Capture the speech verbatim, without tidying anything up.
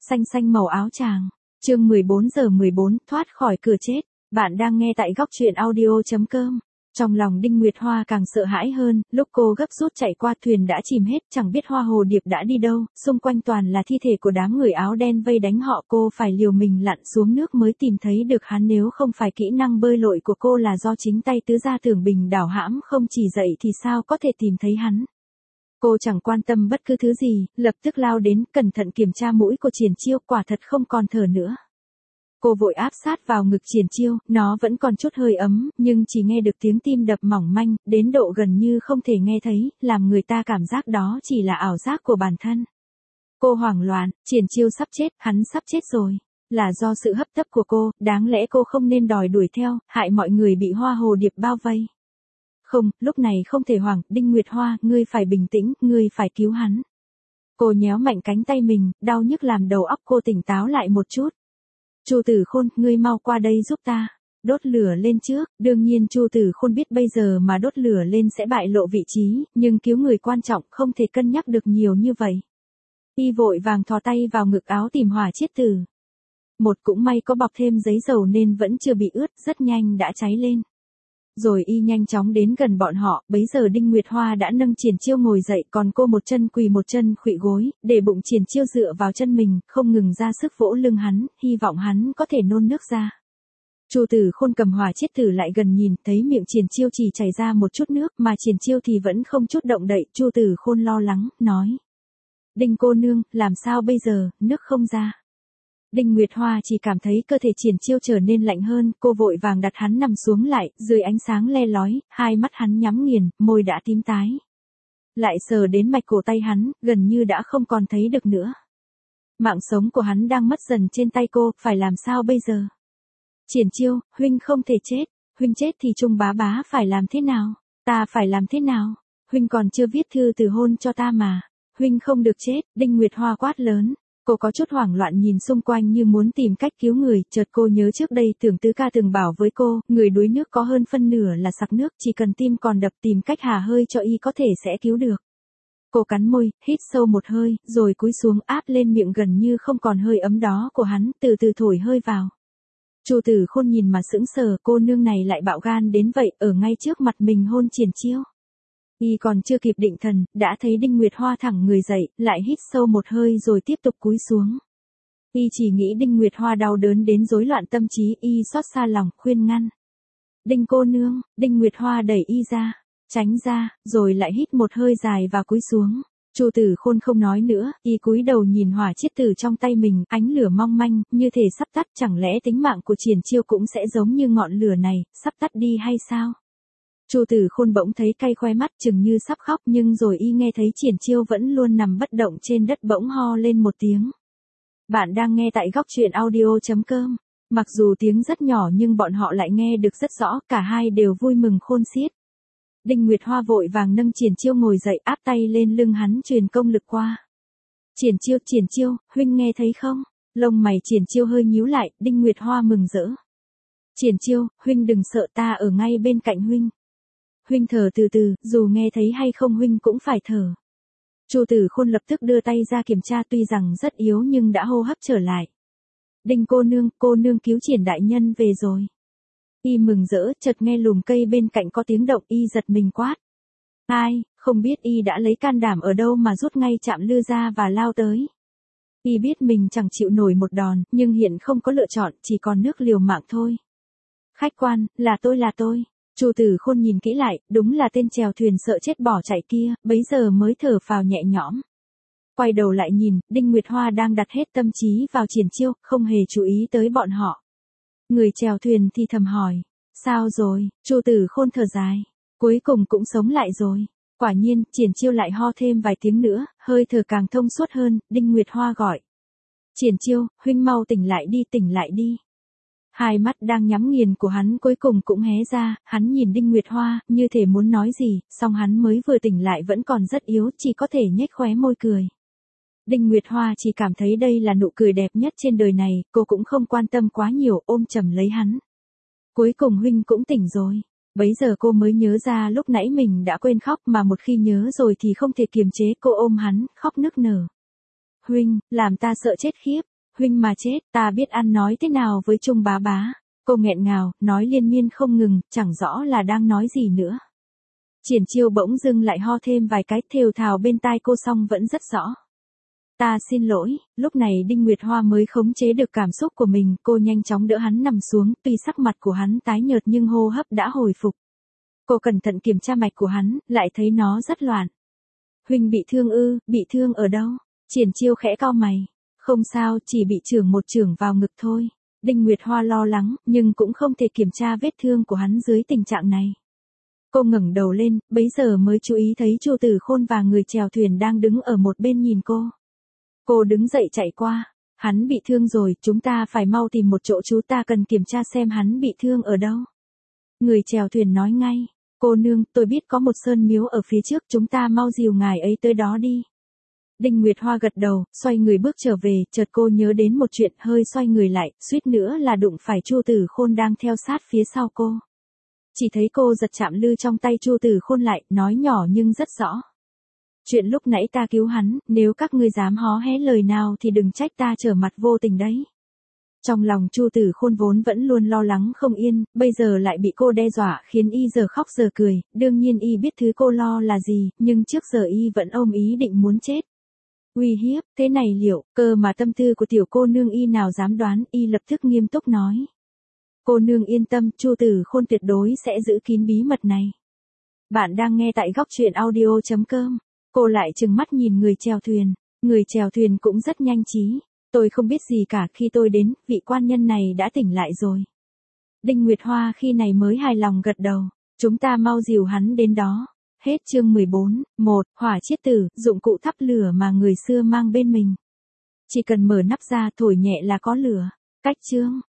xanh xanh màu áo chàng. Chương mười bốn giờ mười bốn, thoát khỏi cửa chết. Bạn đang nghe tại góc truyện audio chấm com. Trong lòng Đinh Nguyệt Hoa càng sợ hãi hơn, lúc cô gấp rút chạy qua thuyền đã chìm hết, chẳng biết Hoa Hồ Điệp đã đi đâu, xung quanh toàn là thi thể của đám người áo đen vây đánh họ, cô phải liều mình lặn xuống nước mới tìm thấy được hắn, nếu không phải kỹ năng bơi lội của cô là do chính tay tứ gia Tưởng Bình đảo hãm không chỉ dậy thì sao có thể tìm thấy hắn. Cô chẳng quan tâm bất cứ thứ gì, lập tức lao đến, cẩn thận kiểm tra mũi của Triển Chiêu, quả thật không còn thở nữa. Cô vội áp sát vào ngực Triển Chiêu, nó vẫn còn chút hơi ấm, nhưng chỉ nghe được tiếng tim đập mỏng manh, đến độ gần như không thể nghe thấy, làm người ta cảm giác đó chỉ là ảo giác của bản thân. Cô hoảng loạn, Triển Chiêu sắp chết, hắn sắp chết rồi. Là do sự hấp tấp của cô, đáng lẽ cô không nên đòi đuổi theo, hại mọi người bị Hoa Hồ Điệp bao vây. Không, lúc này không thể hoảng, Đinh Nguyệt Hoa, ngươi phải bình tĩnh, ngươi phải cứu hắn. Cô nhéo mạnh cánh tay mình, đau nhức làm đầu óc cô tỉnh táo lại một chút. Chu Tử Khôn, ngươi mau qua đây giúp ta. Đốt lửa lên trước, đương nhiên Chu Tử Khôn biết bây giờ mà đốt lửa lên sẽ bại lộ vị trí, nhưng cứu người quan trọng, không thể cân nhắc được nhiều như vậy. Y vội vàng thò tay vào ngực áo tìm hỏa chiết tử. Một cũng may có bọc thêm giấy dầu nên vẫn chưa bị ướt, rất nhanh đã cháy lên. Rồi y nhanh chóng đến gần bọn họ, bấy giờ Đinh Nguyệt Hoa đã nâng Triển Chiêu ngồi dậy, còn cô một chân quỳ một chân khuỵu gối, để bụng Triển Chiêu dựa vào chân mình, không ngừng ra sức vỗ lưng hắn, hy vọng hắn có thể nôn nước ra. Chu Tử Khôn cầm hỏa chiết tử lại gần nhìn, thấy miệng Triển Chiêu chỉ chảy ra một chút nước, mà Triển Chiêu thì vẫn không chút động đậy. Chu Tử Khôn lo lắng, nói: Đinh cô nương, làm sao bây giờ, nước không ra. Đinh Nguyệt Hoa chỉ cảm thấy cơ thể Triển Chiêu trở nên lạnh hơn, cô vội vàng đặt hắn nằm xuống lại, dưới ánh sáng le lói, hai mắt hắn nhắm nghiền, môi đã tím tái. Lại sờ đến mạch cổ tay hắn, gần như đã không còn thấy được nữa. Mạng sống của hắn đang mất dần trên tay cô, phải làm sao bây giờ? Triển Chiêu, huynh không thể chết, huynh chết thì Trung bá bá phải làm thế nào? Ta phải làm thế nào? Huynh còn chưa viết thư từ hôn cho ta mà, huynh không được chết, Đinh Nguyệt Hoa quát lớn. Cô có chút hoảng loạn nhìn xung quanh như muốn tìm cách cứu người, chợt cô nhớ trước đây Tưởng Tứ ca từng bảo với cô, người đuối nước có hơn phân nửa là sặc nước, chỉ cần tim còn đập tìm cách hà hơi cho y có thể sẽ cứu được. Cô cắn môi, hít sâu một hơi, rồi cúi xuống áp lên miệng gần như không còn hơi ấm đó của hắn, từ từ thổi hơi vào. Chu Tử Khôn nhìn mà sững sờ, cô nương này lại bạo gan đến vậy, ở ngay trước mặt mình hôn Triển Chiêu. Y còn chưa kịp định thần, đã thấy Đinh Nguyệt Hoa thẳng người dậy, lại hít sâu một hơi rồi tiếp tục cúi xuống. Y chỉ nghĩ Đinh Nguyệt Hoa đau đớn đến rối loạn tâm trí, y xót xa lòng, khuyên ngăn. Đinh cô nương, Đinh Nguyệt Hoa đẩy y ra, tránh ra, rồi lại hít một hơi dài và cúi xuống. Chu Tử Khôn không nói nữa, y cúi đầu nhìn hỏa chiết tử trong tay mình, ánh lửa mong manh, như thể sắp tắt, chẳng lẽ tính mạng của Triển Chiêu cũng sẽ giống như ngọn lửa này, sắp tắt đi hay sao? Chu Tử Khôn bỗng thấy cay khoe mắt, chừng như sắp khóc, nhưng rồi y nghe thấy Triển Chiêu vẫn luôn nằm bất động trên đất bỗng ho lên một tiếng. Bạn đang nghe tại góc truyện audio chấm com. Mặc dù tiếng rất nhỏ nhưng bọn họ lại nghe được rất rõ, cả hai đều vui mừng khôn xiết. Đinh Nguyệt Hoa vội vàng nâng Triển Chiêu ngồi dậy, áp tay lên lưng hắn truyền công lực qua. Triển Chiêu, Triển Chiêu, huynh nghe thấy không? Lông mày Triển Chiêu hơi nhíu lại, Đinh Nguyệt Hoa mừng rỡ. Triển Chiêu, huynh đừng sợ, ta ở ngay bên cạnh huynh. Huynh thở từ từ, dù nghe thấy hay không huynh cũng phải thở. Chu Tử Khôn lập tức đưa tay ra kiểm tra, tuy rằng rất yếu nhưng đã hô hấp trở lại. Đinh cô nương, cô nương cứu Triển đại nhân về rồi. Y mừng rỡ, chợt nghe lùm cây bên cạnh có tiếng động, y giật mình quát. Ai, không biết y đã lấy can đảm ở đâu mà rút ngay chạm lư ra và lao tới. Y biết mình chẳng chịu nổi một đòn, nhưng hiện không có lựa chọn, chỉ còn nước liều mạng thôi. Khách quan, là tôi là tôi. Chu Tử Khôn nhìn kỹ lại, đúng là tên chèo thuyền sợ chết bỏ chạy kia, bấy giờ mới thở phào nhẹ nhõm. Quay đầu lại nhìn, Đinh Nguyệt Hoa đang đặt hết tâm trí vào Triển Chiêu, không hề chú ý tới bọn họ. Người chèo thuyền thì thầm hỏi, sao rồi? Chu Tử Khôn thở dài, cuối cùng cũng sống lại rồi. Quả nhiên, Triển Chiêu lại ho thêm vài tiếng nữa, hơi thở càng thông suốt hơn, Đinh Nguyệt Hoa gọi. Triển Chiêu, huynh mau tỉnh lại đi, tỉnh lại đi. Hai mắt đang nhắm nghiền của hắn cuối cùng cũng hé ra, hắn nhìn Đinh Nguyệt Hoa, như thể muốn nói gì, song hắn mới vừa tỉnh lại vẫn còn rất yếu, chỉ có thể nhếch khóe môi cười. Đinh Nguyệt Hoa chỉ cảm thấy đây là nụ cười đẹp nhất trên đời này, cô cũng không quan tâm quá nhiều, ôm chầm lấy hắn. Cuối cùng huynh cũng tỉnh rồi. Bấy giờ cô mới nhớ ra lúc nãy mình đã quên khóc, mà một khi nhớ rồi thì không thể kiềm chế, cô ôm hắn, khóc nức nở. Huynh, làm ta sợ chết khiếp. Huynh mà chết, ta biết ăn nói thế nào với Trung bá bá. Cô nghẹn ngào, nói liên miên không ngừng, chẳng rõ là đang nói gì nữa. Triển Chiêu bỗng dưng lại ho thêm vài cái, thều thào bên tai cô xong vẫn rất rõ. Ta xin lỗi, lúc này Đinh Nguyệt Hoa mới khống chế được cảm xúc của mình, cô nhanh chóng đỡ hắn nằm xuống, tuy sắc mặt của hắn tái nhợt nhưng hô hấp đã hồi phục. Cô cẩn thận kiểm tra mạch của hắn, lại thấy nó rất loạn. Huynh bị thương ư, bị thương ở đâu? Triển Chiêu khẽ cau mày. Không sao, chỉ bị chưởng một chưởng vào ngực thôi. Đinh Nguyệt Hoa lo lắng, nhưng cũng không thể kiểm tra vết thương của hắn dưới tình trạng này. Cô ngẩng đầu lên, bấy giờ mới chú ý thấy Chu Tử Khôn và người chèo thuyền đang đứng ở một bên nhìn cô. Cô đứng dậy chạy qua. Hắn bị thương rồi, chúng ta phải mau tìm một chỗ, chú ta cần kiểm tra xem hắn bị thương ở đâu. Người chèo thuyền nói ngay. Cô nương, tôi biết có một sơn miếu ở phía trước, chúng ta mau dìu ngài ấy tới đó đi. Đinh Nguyệt Hoa gật đầu, xoay người bước trở về, chợt cô nhớ đến một chuyện, hơi xoay người lại, suýt nữa là đụng phải Chu Tử Khôn đang theo sát phía sau cô. Chỉ thấy cô giật chạm lư trong tay Chu Tử Khôn lại, nói nhỏ nhưng rất rõ. Chuyện lúc nãy ta cứu hắn, nếu các ngươi dám hó hé lời nào thì đừng trách ta trở mặt vô tình đấy. Trong lòng Chu Tử Khôn vốn vẫn luôn lo lắng không yên, bây giờ lại bị cô đe dọa khiến y giờ khóc giờ cười, đương nhiên y biết thứ cô lo là gì, nhưng trước giờ y vẫn ôm ý định muốn chết. Uy hiếp, thế này liệu, cơ mà tâm tư của tiểu cô nương y nào dám đoán, y lập tức nghiêm túc nói. Cô nương yên tâm, Chu Tử Khôn tuyệt đối sẽ giữ kín bí mật này. Bạn đang nghe tại góc truyện audio chấm com. Cô lại trừng mắt nhìn người chèo thuyền, người chèo thuyền cũng rất nhanh trí. Tôi không biết gì cả, khi tôi đến, vị quan nhân này đã tỉnh lại rồi. Đinh Nguyệt Hoa khi này mới hài lòng gật đầu, chúng ta mau dìu hắn đến đó. Hết chương mười bốn, một, hỏa chiết tử, dụng cụ thắp lửa mà người xưa mang bên mình. Chỉ cần mở nắp ra thổi nhẹ là có lửa. Cách chương.